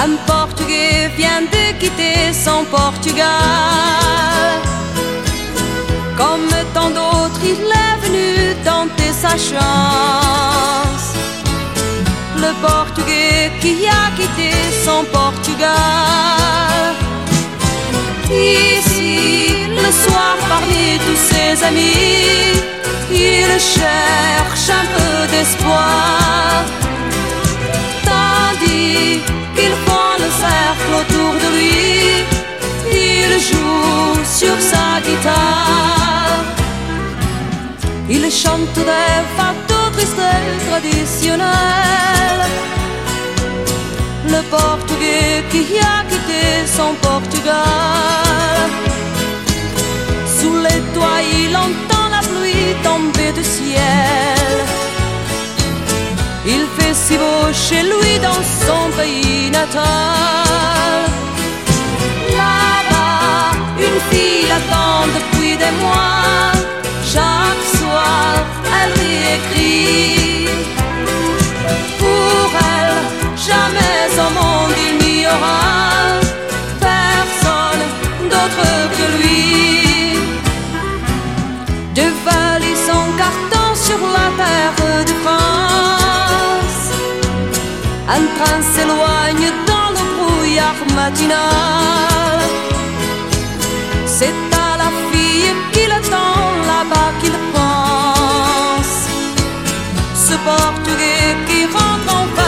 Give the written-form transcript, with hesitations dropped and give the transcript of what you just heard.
Un Portugais vient de quitter son Portugal. Comme tant d'autres, il est venu tenter sa chance. Le Portugais qui a quitté son Portugal. Ici, le soir, parmi tous ses amis, il cherche un peu d'espoir. Tandis qu'ils font le cercle autour de lui, il joue sur sa guitare. Il chante des fardeaux tristes traditionnels. Le Portugais qui a quitté son Portugal. Sous les toits, il entend la pluie tomber du ciel. Il fait si beau chez lui dans son pays natal. Là-bas, une fille l'attend depuis des mois. Chaque soir, elle lui écrit. Pour elle, jamais au monde il n'y aura personne d'autre que lui. Deux valises en carton sur la terre de France. Un train s'éloigne dans le brouillard matinal. C'est à la fille qu'il attend là-bas qu'il pense. Ce Portugais qui rentre enfin